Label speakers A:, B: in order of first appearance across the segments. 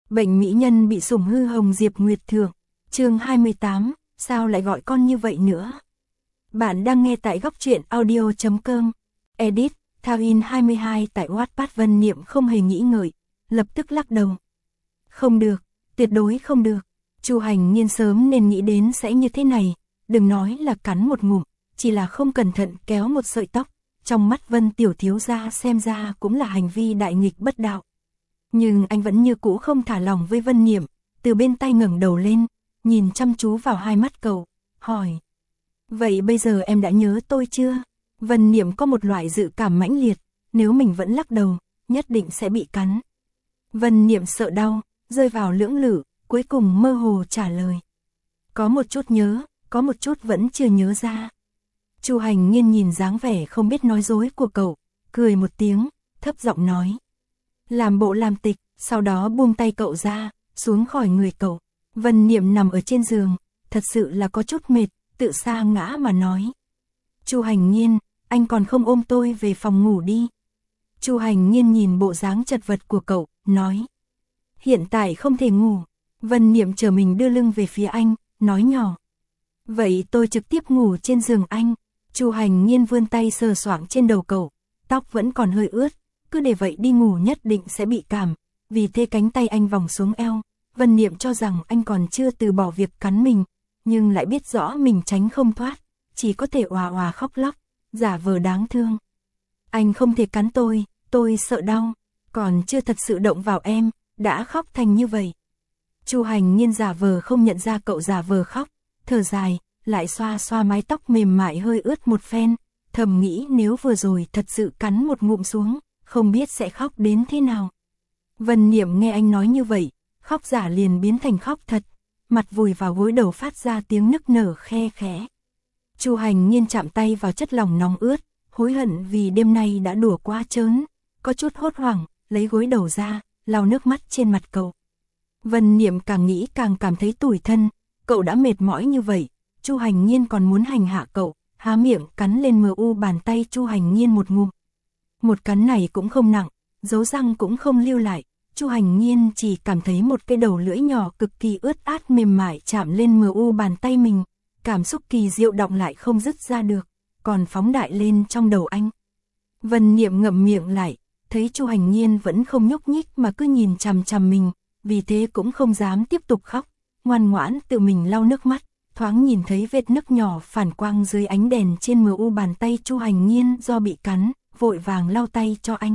A: Bệnh mỹ nhân bị sủng hư hồng Diệp Nguyệt Thượng. Chương 28, sao lại gọi con như vậy nữa? Bạn đang nghe tại góc truyện audio.com. Edit, Thao in 22 tại Wattpad. Vân Niệm không hề nghĩ ngợi, lập tức lắc đầu. Không được, tuyệt đối không được. Chu Hành Nhiên sớm nên nghĩ đến sẽ như thế này, đừng nói là cắn một ngụm, chỉ là không cẩn thận kéo một sợi tóc, trong mắt Vân tiểu thiếu gia xem ra cũng là hành vi đại nghịch bất đạo. Nhưng anh vẫn như cũ không thả lòng với Vân Niệm, từ bên tay ngẩng đầu lên, nhìn chăm chú vào hai mắt cậu, hỏi. Vậy bây giờ em đã nhớ tôi chưa? Vân Niệm có một loại dự cảm mãnh liệt, nếu mình vẫn lắc đầu, nhất định sẽ bị cắn. Vân Niệm sợ đau, rơi vào lưỡng lự, cuối cùng mơ hồ trả lời. Có một chút nhớ, có một chút vẫn chưa nhớ ra. Chu Hành Nhiên nhìn dáng vẻ không biết nói dối của cậu, cười một tiếng, thấp giọng nói. Làm bộ làm tịch, sau đó buông tay cậu ra, xuống khỏi người cậu. Vân Niệm nằm ở trên giường, thật sự là có chút mệt, tự sa ngã mà nói. Chu Hành Nhiên, anh còn không ôm tôi về phòng ngủ đi. Chu Hành Nhiên nhìn bộ dáng chật vật của cậu, nói. Hiện tại không thể ngủ. Vân Niệm chờ mình đưa lưng về phía anh, nói nhỏ. Vậy tôi trực tiếp ngủ trên giường anh. Chu Hành Nhiên vươn tay sờ soạng trên đầu cậu, tóc vẫn còn hơi ướt, cứ để vậy đi ngủ nhất định sẽ bị cảm, vì thế cánh tay anh vòng xuống eo. Vân Niệm cho rằng anh còn chưa từ bỏ việc cắn mình, nhưng lại biết rõ mình tránh không thoát, chỉ có thể òa òa khóc lóc, giả vờ đáng thương. Anh không thể cắn tôi sợ đau, còn chưa thật sự động vào em, đã khóc thành như vậy. Chu Hành Nhiên giả vờ không nhận ra cậu giả vờ khóc, thở dài, lại xoa xoa mái tóc mềm mại hơi ướt một phen, thầm nghĩ nếu vừa rồi thật sự cắn một ngụm xuống, không biết sẽ khóc đến thế nào. Vân Niệm nghe anh nói như vậy, khóc giả liền biến thành khóc thật, mặt vùi vào gối đầu phát ra tiếng nức nở khe khẽ. Chu Hành Nhiên chạm tay vào chất lỏng nóng ướt, hối hận vì đêm nay đã đùa quá trớn, có chút hốt hoảng, lấy gối đầu ra, lau nước mắt trên mặt cậu. Vân Niệm càng nghĩ càng cảm thấy tủi thân, cậu đã mệt mỏi như vậy, Chu Hành Nhiên còn muốn hành hạ cậu, há miệng cắn lên mu bàn tay Chu Hành Nhiên một ngụm. Một cắn này cũng không nặng, dấu răng cũng không lưu lại, Chu Hành Nhiên chỉ cảm thấy một cái đầu lưỡi nhỏ cực kỳ ướt át mềm mại chạm lên mu bàn tay mình, cảm xúc kỳ diệu động lại không dứt ra được, còn phóng đại lên trong đầu anh. Vân Niệm ngậm miệng lại, thấy Chu Hành Nhiên vẫn không nhúc nhích mà cứ nhìn chằm chằm mình, vì thế cũng không dám tiếp tục khóc, ngoan ngoãn tự mình lau nước mắt, thoáng nhìn thấy vết nứt nhỏ phản quang dưới ánh đèn trên mu bàn tay Chu Hành Nhiên do bị cắn, vội vàng lau tay cho anh.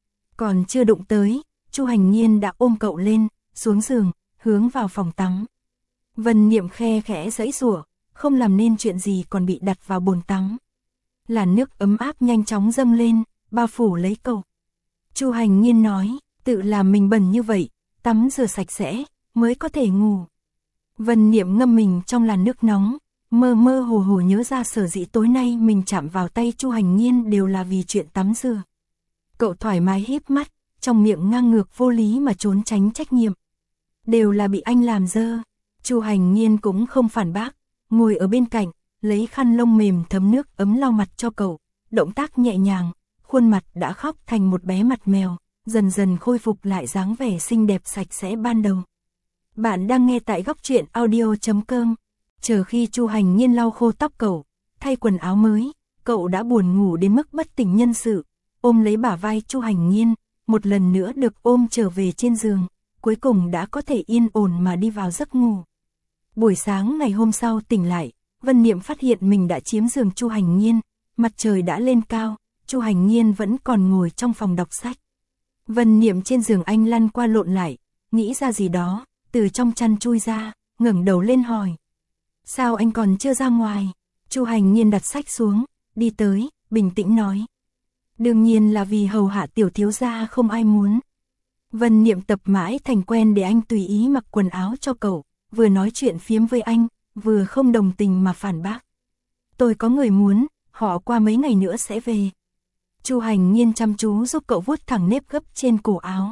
A: Còn chưa đụng tới, Chu Hành Nhiên đã ôm cậu lên, xuống giường, hướng vào phòng tắm. Vân Niệm khe khẽ giãy giụa, không làm nên chuyện gì còn bị đặt vào bồn tắm. Làn nước ấm áp nhanh chóng dâng lên, bao phủ lấy cậu. Chu Hành Nhiên nói, tự làm mình bẩn như vậy, tắm rửa sạch sẽ, mới có thể ngủ. Vân Niệm ngâm mình trong làn nước nóng, mơ mơ hồ hồ nhớ ra sở dĩ tối nay mình chạm vào tay Chu Hành Nhiên đều là vì chuyện tắm rửa. Cậu thoải mái híp mắt, trong miệng ngang ngược vô lý mà trốn tránh trách nhiệm. Đều là bị anh làm dơ. Chu Hành Nhiên cũng không phản bác, ngồi ở bên cạnh, lấy khăn lông mềm thấm nước ấm lau mặt cho cậu, động tác nhẹ nhàng, khuôn mặt đã khóc thành một bé mặt mèo, dần dần khôi phục lại dáng vẻ xinh đẹp sạch sẽ ban đầu. Bạn đang nghe tại góc truyện audio.com. Chờ khi Chu Hành Nhiên lau khô tóc cậu, thay quần áo mới, cậu đã buồn ngủ đến mức bất tỉnh nhân sự, ôm lấy bả vai Chu Hành Nhiên, một lần nữa được ôm trở về trên giường, cuối cùng đã có thể yên ổn mà đi vào giấc ngủ. Buổi sáng ngày hôm sau tỉnh lại, Vân Niệm phát hiện mình đã chiếm giường Chu Hành Nhiên, mặt trời đã lên cao, Chu Hành Nhiên vẫn còn ngồi trong phòng đọc sách. Vân Niệm trên giường anh lăn qua lộn lại, nghĩ ra gì đó, từ trong chăn chui ra, ngẩng đầu lên hỏi. Sao anh còn chưa ra ngoài? Chu Hành Nhiên đặt sách xuống, đi tới, bình tĩnh nói. Đương nhiên là vì hầu hạ tiểu thiếu gia không ai muốn. Vân Niệm tập mãi thành quen để anh tùy ý mặc quần áo cho cậu, vừa nói chuyện phiếm với anh, vừa không đồng tình mà phản bác. Tôi có người muốn, họ qua mấy ngày nữa sẽ về. Chu Hành Nhiên chăm chú giúp cậu vuốt thẳng nếp gấp trên cổ áo.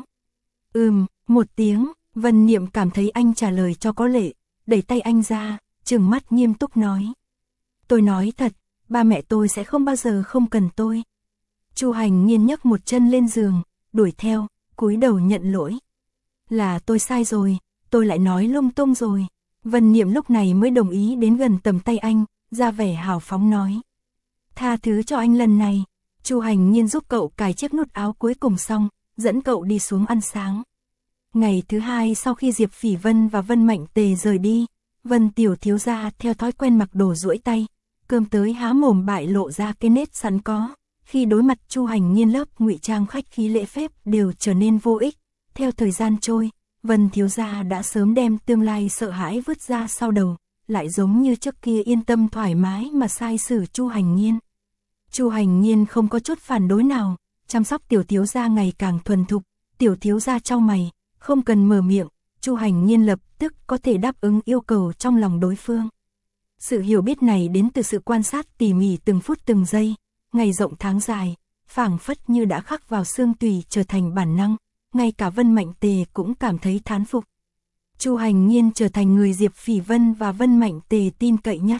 A: Một tiếng, Vân Niệm cảm thấy anh trả lời cho có lệ, đẩy tay anh ra, trừng mắt nghiêm túc nói. Tôi nói thật, ba mẹ tôi sẽ không bao giờ không cần tôi. Chu Hành Nhiên nhấc một chân lên giường, đuổi theo, cúi đầu nhận lỗi. Là tôi sai rồi, tôi lại nói lung tung rồi. Vân Niệm lúc này mới đồng ý đến gần tầm tay anh, ra vẻ hào phóng nói. Tha thứ cho anh lần này. Chu Hành Nhiên giúp cậu cài chiếc nút áo cuối cùng xong, dẫn cậu đi xuống ăn sáng. Ngày thứ hai sau khi Diệp Phỉ Vân và Vân Mạnh Tề rời đi, Vân tiểu thiếu gia theo thói quen mặc đồ duỗi tay, cơm tới há mồm bại lộ ra cái nết sẵn có. Khi đối mặt Chu Hành Nhiên lớp ngụy trang khách khí lễ phép đều trở nên vô ích. Theo thời gian trôi, Vân thiếu gia đã sớm đem tương lai sợ hãi vứt ra sau đầu, lại giống như trước kia yên tâm thoải mái mà sai xử Chu Hành Nhiên. Chu Hành Nhiên không có chút phản đối nào, chăm sóc tiểu thiếu gia ngày càng thuần thục. Tiểu thiếu gia chau mày, không cần mở miệng, Chu Hành Nhiên lập tức có thể đáp ứng yêu cầu trong lòng đối phương. Sự hiểu biết này đến từ sự quan sát tỉ mỉ từng phút từng giây, ngày rộng tháng dài, phảng phất như đã khắc vào xương tủy trở thành bản năng, ngay cả Vân Mạnh Tề cũng cảm thấy thán phục. Chu Hành Nhiên trở thành người Diệp Phỉ Vân và Vân Mạnh Tề tin cậy nhất.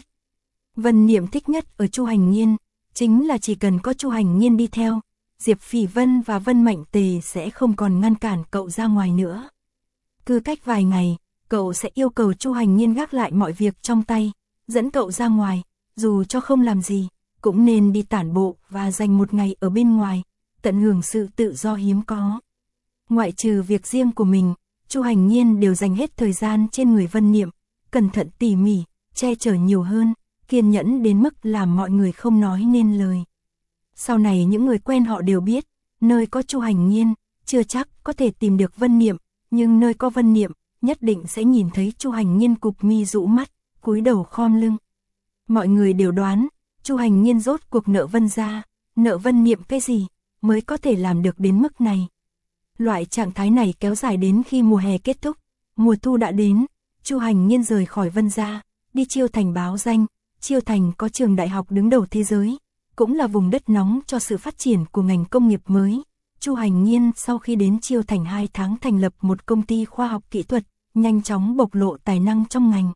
A: Vân Niệm thích nhất ở Chu Hành Nhiên, chính là chỉ cần có Chu Hành Nhiên đi theo, Diệp Phỉ Vân và Vân Mạnh Tề sẽ không còn ngăn cản cậu ra ngoài nữa. Cứ cách vài ngày, cậu sẽ yêu cầu Chu Hành Nhiên gác lại mọi việc trong tay, dẫn cậu ra ngoài, dù cho không làm gì, cũng nên đi tản bộ và dành một ngày ở bên ngoài, tận hưởng sự tự do hiếm có. Ngoại trừ việc riêng của mình, Chu Hành Nhiên đều dành hết thời gian trên người Vân Niệm, cẩn thận tỉ mỉ, che chở nhiều hơn, kiên nhẫn đến mức làm mọi người không nói nên lời. Sau này những người quen họ đều biết, nơi có Chu Hành Nhiên, chưa chắc có thể tìm được Vân Niệm, nhưng nơi có Vân Niệm, nhất định sẽ nhìn thấy Chu Hành Nhiên cụp mi rũ mắt, cúi đầu khom lưng. Mọi người đều đoán, Chu Hành Nhiên rốt cuộc nợ Vân gia, nợ Vân Niệm cái gì, mới có thể làm được đến mức này. Loại trạng thái này kéo dài đến khi mùa hè kết thúc, mùa thu đã đến, Chu Hành Nhiên rời khỏi Vân gia, đi Chiêu Thành báo danh. Chiêu Thành có trường đại học đứng đầu thế giới, cũng là vùng đất nóng cho sự phát triển của ngành công nghiệp mới. Chu Hành Nhiên sau khi đến Chiêu Thành 2 tháng thành lập một công ty khoa học kỹ thuật, nhanh chóng bộc lộ tài năng trong ngành.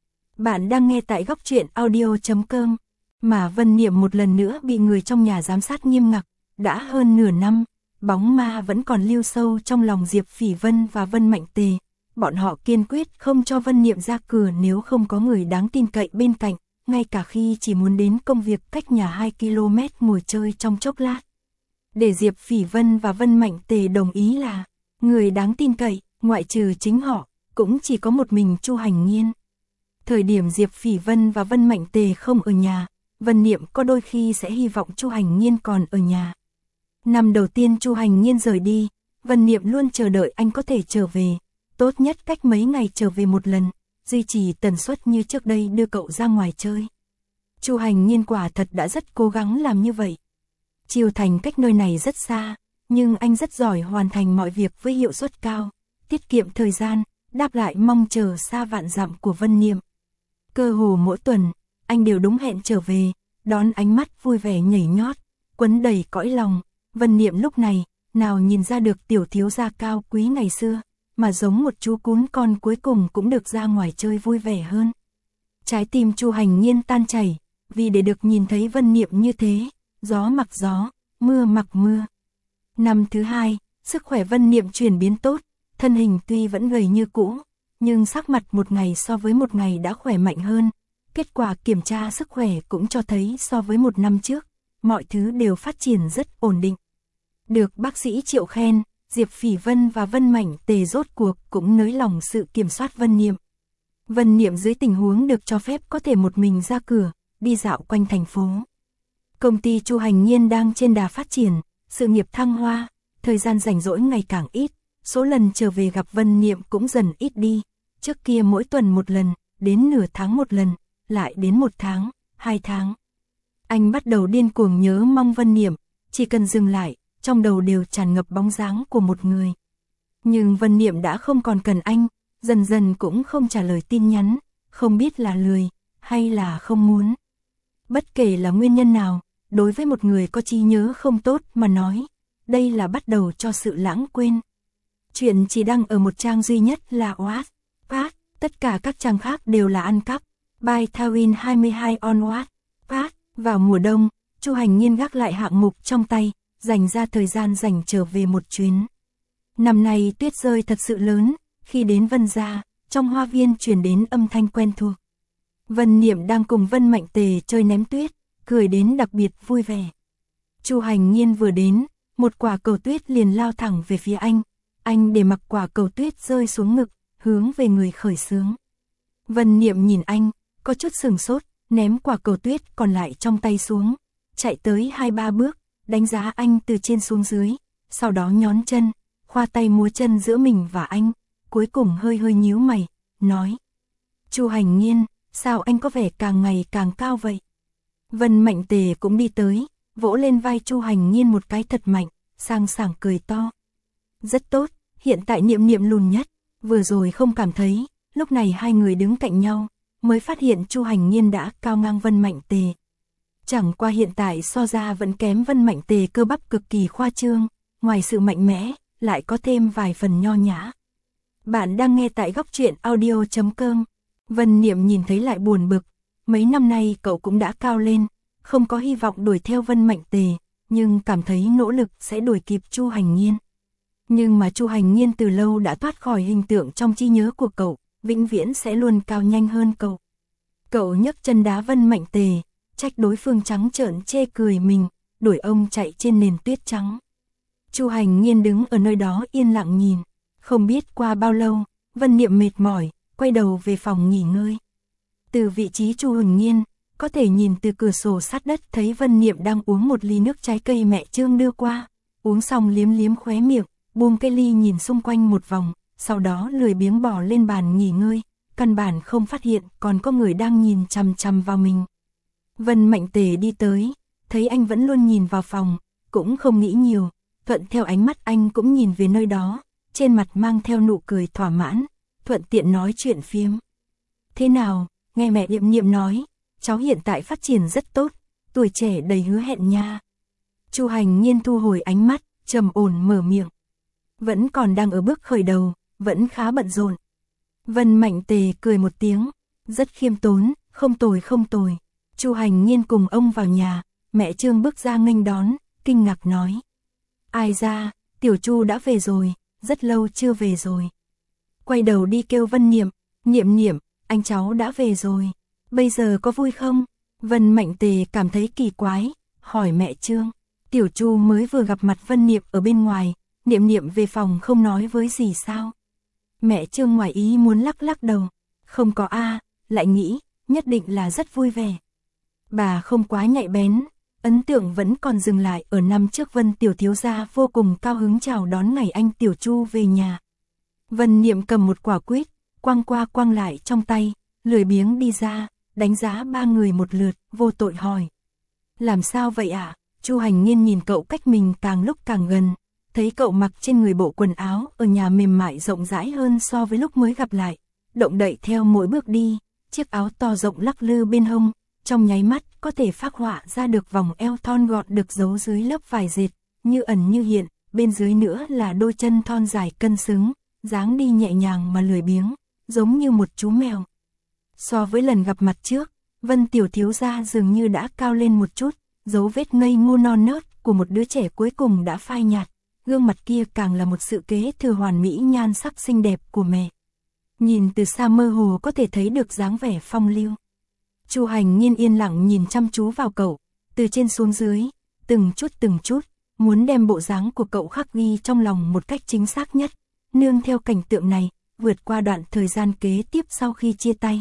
A: Bạn đang nghe tại góc truyện audio.com, mà Vân Niệm một lần nữa bị người trong nhà giám sát nghiêm ngặt, đã hơn nửa năm, bóng ma vẫn còn lưu sâu trong lòng Diệp Phỉ Vân và Vân Mạnh Tề. Bọn họ kiên quyết không cho Vân Niệm ra cửa nếu không có người đáng tin cậy bên cạnh. Ngay cả khi chỉ muốn đến công việc cách nhà 2 km ngồi chơi trong chốc lát. Để Diệp Phỉ Vân và Vân Mạnh Tề đồng ý là người đáng tin cậy, ngoại trừ chính họ, cũng chỉ có một mình Chu Hành Nhiên. Thời điểm Diệp Phỉ Vân và Vân Mạnh Tề không ở nhà, Vân Niệm có đôi khi sẽ hy vọng Chu Hành Nhiên còn ở nhà. Năm đầu tiên Chu Hành Nhiên rời đi, Vân Niệm luôn chờ đợi anh có thể trở về, tốt nhất cách mấy ngày trở về một lần. Duy trì tần suất như trước đây đưa cậu ra ngoài chơi. Chu Hành Nhiên quả thật đã rất cố gắng làm như vậy. Chiêu Thành cách nơi này rất xa, nhưng anh rất giỏi hoàn thành mọi việc với hiệu suất cao, tiết kiệm thời gian, đáp lại mong chờ xa vạn dặm của Vân Niệm. Cơ hồ mỗi tuần, anh đều đúng hẹn trở về, đón ánh mắt vui vẻ nhảy nhót, quấn đầy cõi lòng. Vân Niệm lúc này, nào nhìn ra được tiểu thiếu gia cao quý ngày xưa, mà giống một chú cún con cuối cùng cũng được ra ngoài chơi vui vẻ hơn. Trái tim Chu Hành Nhiên tan chảy, vì để được nhìn thấy Vân Niệm như thế, gió mặc gió, mưa mặc mưa. Năm thứ hai, sức khỏe Vân Niệm chuyển biến tốt, thân hình tuy vẫn gầy như cũ, nhưng sắc mặt một ngày so với một ngày đã khỏe mạnh hơn. Kết quả kiểm tra sức khỏe cũng cho thấy so với một năm trước, mọi thứ đều phát triển rất ổn định. Được bác sĩ Triệu khen, Diệp Phỉ Vân và Vân Mạnh Tề rốt cuộc cũng nới lòng sự kiểm soát Vân Niệm. Vân Niệm dưới tình huống được cho phép có thể một mình ra cửa, đi dạo quanh thành phố. Công ty Chu Hành Nhiên đang trên đà phát triển, sự nghiệp thăng hoa, thời gian rảnh rỗi ngày càng ít, số lần trở về gặp Vân Niệm cũng dần ít đi. Trước kia mỗi tuần một lần, đến nửa tháng một lần, lại đến 1 tháng, 2 tháng. Anh bắt đầu điên cuồng nhớ mong Vân Niệm, chỉ cần dừng lại, trong đầu đều tràn ngập bóng dáng của một người. Nhưng Vân Niệm đã không còn cần anh, dần dần cũng không trả lời tin nhắn, không biết là lười, hay là không muốn. Bất kể là nguyên nhân nào, đối với một người có trí nhớ không tốt mà nói, đây là bắt đầu cho sự lãng quên. Chuyện chỉ đăng ở một trang duy nhất là Wattpad, tất cả các trang khác đều là ăn cắp. By Thawin 22 on Wattpad. Vào mùa đông, Chu Hành Nhiên gác lại hạng mục trong tay, dành ra thời gian rảnh trở về một chuyến. Năm nay tuyết rơi thật sự lớn, khi đến Vân gia, trong hoa viên truyền đến âm thanh quen thuộc. Vân Niệm đang cùng Vân Mạnh Tề chơi ném tuyết, cười đến đặc biệt vui vẻ. Chu Hành Nhiên vừa đến, một quả cầu tuyết liền lao thẳng về phía anh để mặc quả cầu tuyết rơi xuống ngực, hướng về người khởi xướng. Vân Niệm nhìn anh, có chút sừng sốt, ném quả cầu tuyết còn lại trong tay xuống, chạy tới 2-3 bước, đánh giá anh từ trên xuống dưới, sau đó nhón chân, khoa tay múa chân giữa mình và anh, cuối cùng hơi hơi nhíu mày, nói: Chu Hành Nhiên, sao anh có vẻ càng ngày càng cao vậy? Vân Mạnh Tề cũng đi tới, vỗ lên vai Chu Hành Nhiên một cái thật mạnh, sang sảng cười to. Rất tốt, hiện tại Niệm Niệm lùn nhất, vừa rồi không cảm thấy, lúc này hai người đứng cạnh nhau, mới phát hiện Chu Hành Nhiên đã cao ngang Vân Mạnh Tề. Chẳng qua hiện tại so ra vẫn kém Vân Mạnh Tề cơ bắp cực kỳ khoa trương, ngoài sự mạnh mẽ, lại có thêm vài phần nho nhã. Bạn đang nghe tại góc truyện audio.com. Vân Niệm nhìn thấy lại buồn bực, mấy năm nay cậu cũng đã cao lên, không có hy vọng đuổi theo Vân Mạnh Tề, nhưng cảm thấy nỗ lực sẽ đuổi kịp Chu Hành Nhiên. Nhưng mà Chu Hành Nhiên từ lâu đã thoát khỏi hình tượng trong trí nhớ của cậu, vĩnh viễn sẽ luôn cao nhanh hơn cậu. Cậu nhấc chân đá Vân Mạnh Tề, trách đối phương trắng trợn chê cười mình, đuổi ông chạy trên nền tuyết trắng. Chu Hành Nhiên đứng ở nơi đó yên lặng nhìn, không biết qua bao lâu, Vân Niệm mệt mỏi, quay đầu về phòng nghỉ ngơi. Từ vị trí Chu Hành Nhiên, có thể nhìn từ cửa sổ sát đất thấy Vân Niệm đang uống một ly nước trái cây mẹ Trương đưa qua, uống xong liếm liếm khóe miệng, buông cái ly nhìn xung quanh một vòng, sau đó lười biếng bỏ lên bàn nghỉ ngơi, căn bản không phát hiện còn có người đang nhìn chằm chằm vào mình. Vân Mạnh Tề đi tới, thấy anh vẫn luôn nhìn vào phòng, cũng không nghĩ nhiều, thuận theo ánh mắt anh cũng nhìn về nơi đó, trên mặt mang theo nụ cười thỏa mãn, thuận tiện nói chuyện phiếm. Thế nào, nghe mẹ Niệm Niệm nói, cháu hiện tại phát triển rất tốt, tuổi trẻ đầy hứa hẹn nha. Chu Hành Nhiên thu hồi ánh mắt, trầm ổn mở miệng. Vẫn còn đang ở bước khởi đầu, vẫn khá bận rộn. Vân Mạnh Tề cười một tiếng, rất khiêm tốn, không tồi không tồi. Chu Hành Nhiên cùng ông vào nhà, mẹ Trương bước ra nghênh đón, kinh ngạc nói. Ai ra, Tiểu Chu đã về rồi, rất lâu chưa về rồi. Quay đầu đi kêu Vân Niệm, Niệm Niệm, anh cháu đã về rồi, bây giờ có vui không? Vân Mạnh Tề cảm thấy kỳ quái, hỏi mẹ Trương. Tiểu Chu mới vừa gặp mặt Vân Niệm ở bên ngoài, Niệm Niệm về phòng không nói với gì sao? Mẹ Trương ngoài ý muốn lắc lắc đầu, không có a, lại nghĩ, nhất định là rất vui vẻ. Bà không quá nhạy bén, ấn tượng vẫn còn dừng lại ở năm trước Vân Tiểu Thiếu Gia vô cùng cao hứng chào đón ngày anh Tiểu Chu về nhà. Vân Niệm cầm một quả quýt, quăng qua quăng lại trong tay, lười biếng đi ra, đánh giá ba người một lượt, vô tội hỏi. Làm sao vậy ạ? Chu Hành Nhiên nhìn cậu cách mình càng lúc càng gần, thấy cậu mặc trên người bộ quần áo ở nhà mềm mại rộng rãi hơn so với lúc mới gặp lại, động đậy theo mỗi bước đi, chiếc áo to rộng lắc lư bên hông, trong nháy mắt có thể phác họa ra được vòng eo thon gọn được giấu dưới lớp vải dệt, như ẩn như hiện, bên dưới nữa là đôi chân thon dài cân xứng, dáng đi nhẹ nhàng mà lười biếng, giống như một chú mèo. So với lần gặp mặt trước, Vân Tiểu Thiếu Gia dường như đã cao lên một chút, dấu vết ngây ngô non nớt của một đứa trẻ cuối cùng đã phai nhạt, gương mặt kia càng là một sự kế thừa hoàn mỹ nhan sắc xinh đẹp của mẹ. Nhìn từ xa mơ hồ có thể thấy được dáng vẻ phong lưu. Chu Hành Nhiên yên lặng nhìn chăm chú vào cậu, từ trên xuống dưới, từng chút, muốn đem bộ dáng của cậu khắc ghi trong lòng một cách chính xác nhất, nương theo cảnh tượng này, vượt qua đoạn thời gian kế tiếp sau khi chia tay.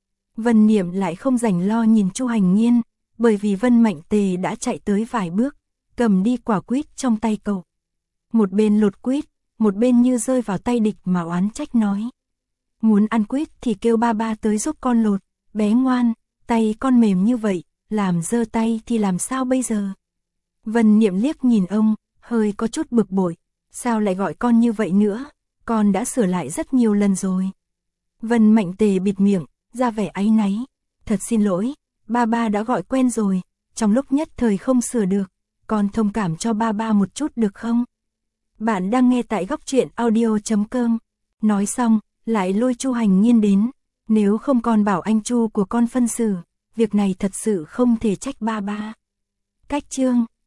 A: Vân Niệm lại không rảnh lo nhìn Chu Hành Nhiên, bởi vì Vân Mạnh Tề đã chạy tới vài bước, cầm đi quả quýt trong tay cậu. Một bên lột quýt, một bên như rơi vào tay địch mà oán trách nói. Muốn ăn quýt thì kêu ba ba tới giúp con lột, bé ngoan, tay con mềm như vậy, làm dơ tay thì làm sao bây giờ? Vân Niệm liếc nhìn ông, hơi có chút bực bội, sao lại gọi con như vậy nữa, con đã sửa lại rất nhiều lần rồi. Vân Mạnh Tề bịt miệng, ra vẻ áy náy, thật xin lỗi, ba ba đã gọi quen rồi, trong lúc nhất thời không sửa được, con thông cảm cho ba ba một chút được không? Bạn đang nghe tại góc truyện audio.com. Nói xong, lại lôi Chu Hành Nhiên đến, nếu không con bảo anh Chu của con phân xử, việc này thật sự không thể trách ba ba. Cách chương